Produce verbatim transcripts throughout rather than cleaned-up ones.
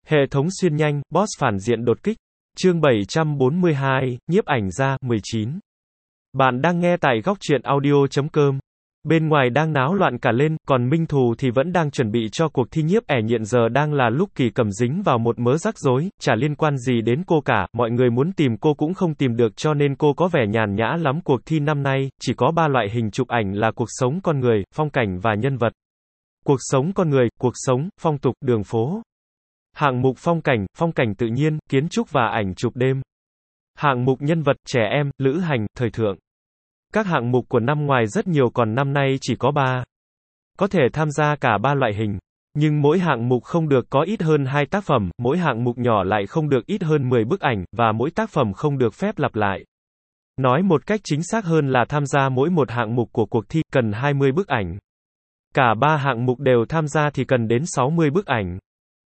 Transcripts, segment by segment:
Hệ thống xuyên nhanh, boss phản diện đột kích. Chương bảy trăm bốn mươi hai, nhiếp ảnh gia, mười chín. Bạn đang nghe tại góc truyện audio chấm com. Bên ngoài đang náo loạn cả lên, còn Minh Thù thì vẫn đang chuẩn bị cho cuộc thi nhiếp ảnh hiện giờ đang là lúc Kỳ Cẩm dính vào một mớ rắc rối, chả liên quan gì đến cô cả, mọi người muốn tìm cô cũng không tìm được cho nên cô có vẻ nhàn nhã lắm. Cuộc thi năm nay, chỉ có ba loại hình chụp ảnh là cuộc sống con người, phong cảnh và nhân vật. Cuộc sống con người, cuộc sống, phong tục, đường phố. Hạng mục phong cảnh, phong cảnh tự nhiên, kiến trúc và ảnh chụp đêm. Hạng mục nhân vật, trẻ em, lữ hành, thời thượng. Các hạng mục của năm ngoài rất nhiều còn năm nay chỉ có ba. Có thể tham gia cả ba loại hình. Nhưng mỗi hạng mục không được có ít hơn hai tác phẩm, mỗi hạng mục nhỏ lại không được ít hơn mười bức ảnh, và mỗi tác phẩm không được phép lặp lại. Nói một cách chính xác hơn là tham gia mỗi một hạng mục của cuộc thi, cần hai mươi bức ảnh. Cả ba hạng mục đều tham gia thì cần đến sáu mươi bức ảnh.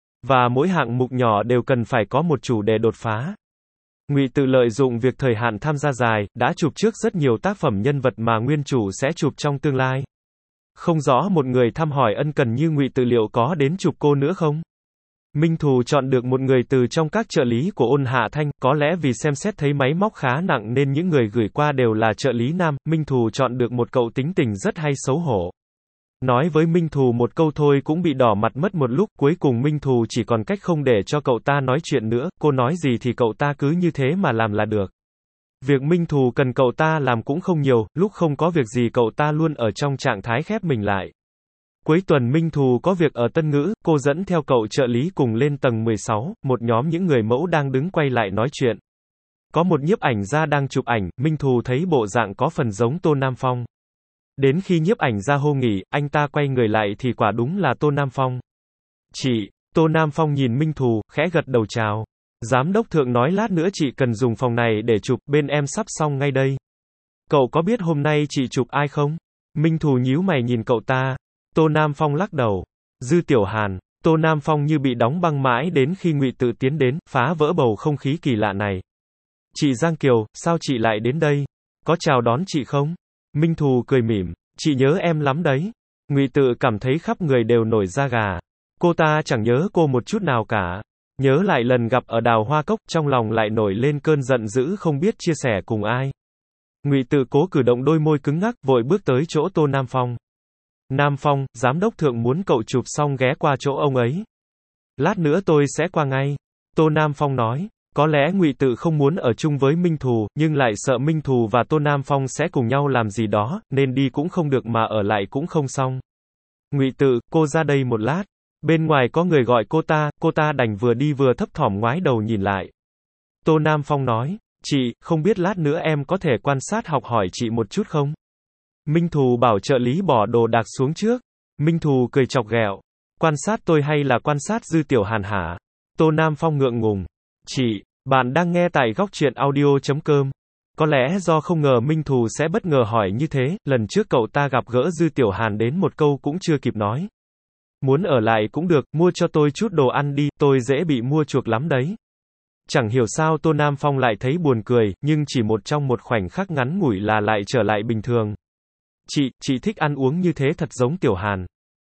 Và mỗi hạng mục nhỏ đều cần phải có một chủ đề đột phá. Ngụy Tự lợi dụng việc thời hạn tham gia dài, đã chụp trước rất nhiều tác phẩm nhân vật mà nguyên chủ sẽ chụp trong tương lai. Không rõ một người thăm hỏi ân cần như Ngụy Tự liệu có đến chụp cô nữa không? Minh Thù chọn được một người từ trong các trợ lý của Ôn Hạ Thanh, có lẽ vì xem xét thấy máy móc khá nặng nên những người gửi qua đều là trợ lý nam. Minh Thù chọn được một cậu tính tình rất hay xấu hổ. Nói với Minh Thù một câu thôi cũng bị đỏ mặt mất một lúc, cuối cùng Minh Thù chỉ còn cách không để cho cậu ta nói chuyện nữa, cô nói gì thì cậu ta cứ như thế mà làm là được. Việc Minh Thù cần cậu ta làm cũng không nhiều, lúc không có việc gì cậu ta luôn ở trong trạng thái khép mình lại. Cuối tuần Minh Thù có việc ở Tân Ngữ, cô dẫn theo cậu trợ lý cùng lên tầng mười sáu, một nhóm những người mẫu đang đứng quay lại nói chuyện. Có một nhiếp ảnh gia đang chụp ảnh, Minh Thù thấy bộ dạng có phần giống Tô Nam Phong. Đến khi nhiếp ảnh gia hô nghỉ, anh ta quay người lại thì quả đúng là Tô Nam Phong. Chị, Tô Nam Phong nhìn Minh Thù, khẽ gật đầu chào. Giám đốc Thượng nói lát nữa chị cần dùng phòng này để chụp, bên em sắp xong ngay đây. Cậu có biết hôm nay chị chụp ai không? Minh Thù nhíu mày nhìn cậu ta. Tô Nam Phong lắc đầu. Dư Tiểu Hàn. Tô Nam Phong như bị đóng băng mãi đến khi Ngụy Tự tiến đến, phá vỡ bầu không khí kỳ lạ này. Chị Giang Kiều, sao chị lại đến đây? Có chào đón chị không? Minh Thù cười mỉm, chị nhớ em lắm đấy. Ngụy Tự cảm thấy khắp người đều nổi da gà. Cô ta chẳng nhớ cô một chút nào cả. Nhớ lại lần gặp ở Đào Hoa Cốc, trong lòng lại nổi lên cơn giận dữ không biết chia sẻ cùng ai. Ngụy Tự cố cử động đôi môi cứng ngắc, vội bước tới chỗ Tô Nam Phong. Nam Phong, giám đốc Thượng muốn cậu chụp xong ghé qua chỗ ông ấy. Lát nữa tôi sẽ qua ngay. Tô Nam Phong nói. Có lẽ Ngụy Tự không muốn ở chung với Minh Thù, nhưng lại sợ Minh Thù và Tô Nam Phong sẽ cùng nhau làm gì đó, nên đi cũng không được mà ở lại cũng không xong. Ngụy Tự, cô ra đây một lát. Bên ngoài có người gọi cô ta, cô ta đành vừa đi vừa thấp thỏm ngoái đầu nhìn lại. Tô Nam Phong nói, chị, không biết lát nữa em có thể quan sát học hỏi chị một chút không? Minh Thù bảo trợ lý bỏ đồ đạc xuống trước. Minh Thù cười chọc ghẹo. Quan sát tôi hay là quan sát Dư Tiểu Hàn hả? Tô Nam Phong ngượng ngùng. Chị, bạn đang nghe tại góc truyện audio chấm com. Có lẽ do không ngờ Minh Thù sẽ bất ngờ hỏi như thế, lần trước cậu ta gặp gỡ Dư Tiểu Hàn đến một câu cũng chưa kịp nói. Muốn ở lại cũng được, mua cho tôi chút đồ ăn đi, tôi dễ bị mua chuộc lắm đấy. Chẳng hiểu sao Tô Nam Phong lại thấy buồn cười, nhưng chỉ một trong một khoảnh khắc ngắn ngủi là lại trở lại bình thường. Chị, chị thích ăn uống như thế thật giống Tiểu Hàn.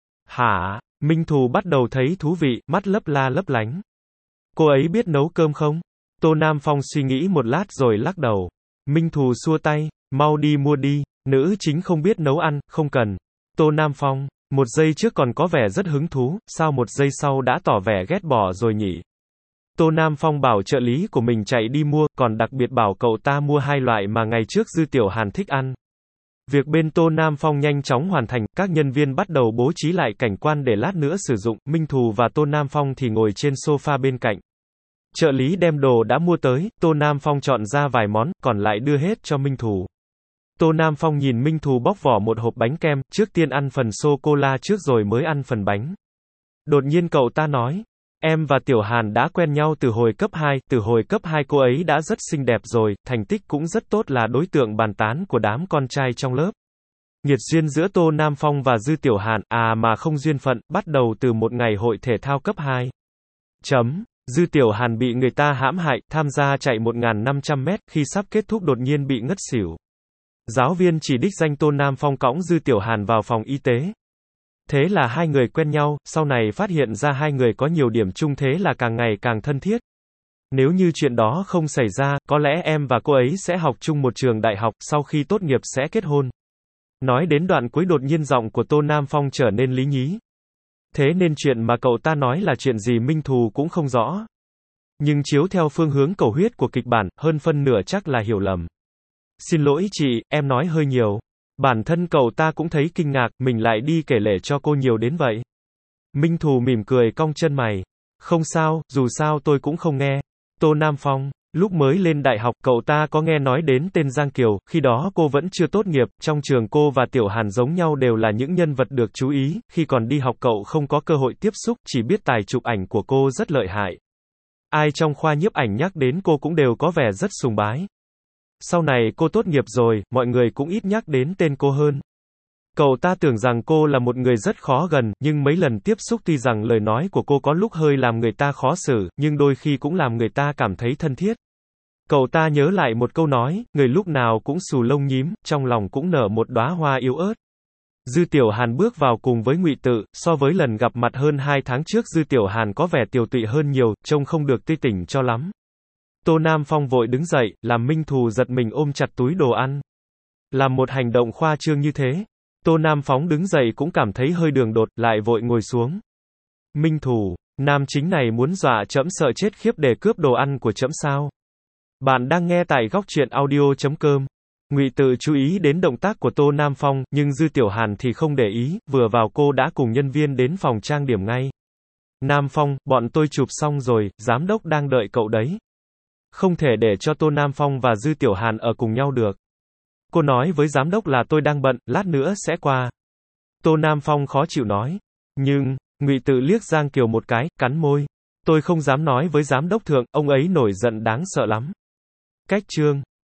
Hả? Minh Thù bắt đầu thấy thú vị, mắt lấp la lấp lánh. Cô ấy biết nấu cơm không? Tô Nam Phong suy nghĩ một lát rồi lắc đầu. Minh Thù xua tay, mau đi mua đi, nữ chính không biết nấu ăn, không cần. Tô Nam Phong, một giây trước còn có vẻ rất hứng thú, sao một giây sau đã tỏ vẻ ghét bỏ rồi nhỉ? Tô Nam Phong bảo trợ lý của mình chạy đi mua, còn đặc biệt bảo cậu ta mua hai loại mà ngày trước Dư Tiểu Hàn thích ăn. Việc bên Tô Nam Phong nhanh chóng hoàn thành, các nhân viên bắt đầu bố trí lại cảnh quan để lát nữa sử dụng, Minh Thù và Tô Nam Phong thì ngồi trên sofa bên cạnh. Trợ lý đem đồ đã mua tới, Tô Nam Phong chọn ra vài món, còn lại đưa hết cho Minh Thù. Tô Nam Phong nhìn Minh Thù bóc vỏ một hộp bánh kem, trước tiên ăn phần sô-cô-la trước rồi mới ăn phần bánh. Đột nhiên cậu ta nói, em và Tiểu Hàn đã quen nhau từ hồi cấp hai, từ hồi cấp hai cô ấy đã rất xinh đẹp rồi, thành tích cũng rất tốt là đối tượng bàn tán của đám con trai trong lớp. Nghiệt duyên giữa Tô Nam Phong và Dư Tiểu Hàn, à mà không duyên phận, bắt đầu từ một ngày hội thể thao cấp hai. Chấm. Dư Tiểu Hàn bị người ta hãm hại, tham gia chạy một nghìn năm trăm mét, khi sắp kết thúc đột nhiên bị ngất xỉu. Giáo viên chỉ đích danh Tô Nam Phong cõng Dư Tiểu Hàn vào phòng y tế. Thế là hai người quen nhau, sau này phát hiện ra hai người có nhiều điểm chung, thế là càng ngày càng thân thiết. Nếu như chuyện đó không xảy ra, có lẽ em và cô ấy sẽ học chung một trường đại học, sau khi tốt nghiệp sẽ kết hôn. Nói đến đoạn cuối đột nhiên giọng của Tô Nam Phong trở nên lý nhí. Thế nên chuyện mà cậu ta nói là chuyện gì Minh Thù cũng không rõ. Nhưng chiếu theo phương hướng cầu huyết của kịch bản, hơn phân nửa chắc là hiểu lầm. Xin lỗi chị, em nói hơi nhiều. Bản thân cậu ta cũng thấy kinh ngạc, mình lại đi kể lể cho cô nhiều đến vậy. Minh Thù mỉm cười cong chân mày. Không sao, dù sao tôi cũng không nghe. Tô Nam Phong, lúc mới lên đại học, cậu ta có nghe nói đến tên Giang Kiều, khi đó cô vẫn chưa tốt nghiệp, trong trường cô và Tiểu Hàn giống nhau đều là những nhân vật được chú ý, khi còn đi học cậu không có cơ hội tiếp xúc, chỉ biết tài chụp ảnh của cô rất lợi hại. Ai trong khoa nhiếp ảnh nhắc đến cô cũng đều có vẻ rất sùng bái. Sau này cô tốt nghiệp rồi, mọi người cũng ít nhắc đến tên cô hơn. Cậu ta tưởng rằng cô là một người rất khó gần, nhưng mấy lần tiếp xúc tuy rằng lời nói của cô có lúc hơi làm người ta khó xử, nhưng đôi khi cũng làm người ta cảm thấy thân thiết. Cậu ta nhớ lại một câu nói, người lúc nào cũng xù lông nhím, trong lòng cũng nở một đóa hoa yếu ớt. Dư Tiểu Hàn bước vào cùng với Ngụy Tự, so với lần gặp mặt hơn hai tháng trước Dư Tiểu Hàn có vẻ tiều tụy hơn nhiều, trông không được tươi tỉnh cho lắm. Tô Nam Phong vội đứng dậy, làm Minh Thù giật mình ôm chặt túi đồ ăn. Làm một hành động khoa trương như thế, Tô Nam Phong đứng dậy cũng cảm thấy hơi đường đột, lại vội ngồi xuống. Minh Thù, nam chính này muốn dọa trẫm sợ chết khiếp để cướp đồ ăn của trẫm sao? Bạn đang nghe tại góc truyện audio chấm com. Ngụy Tự chú ý đến động tác của Tô Nam Phong, nhưng Dư Tiểu Hàn thì không để ý, vừa vào cô đã cùng nhân viên đến phòng trang điểm ngay. Nam Phong, bọn tôi chụp xong rồi, giám đốc đang đợi cậu đấy. Không thể để cho Tô Nam Phong và Dư Tiểu Hàn ở cùng nhau được. Cô nói với giám đốc là tôi đang bận, lát nữa sẽ qua. Tô Nam Phong khó chịu nói. Nhưng, Ngụy Tự liếc Giang Kiều một cái, cắn môi. Tôi không dám nói với giám đốc thượng, ông ấy nổi giận đáng sợ lắm. Cách chương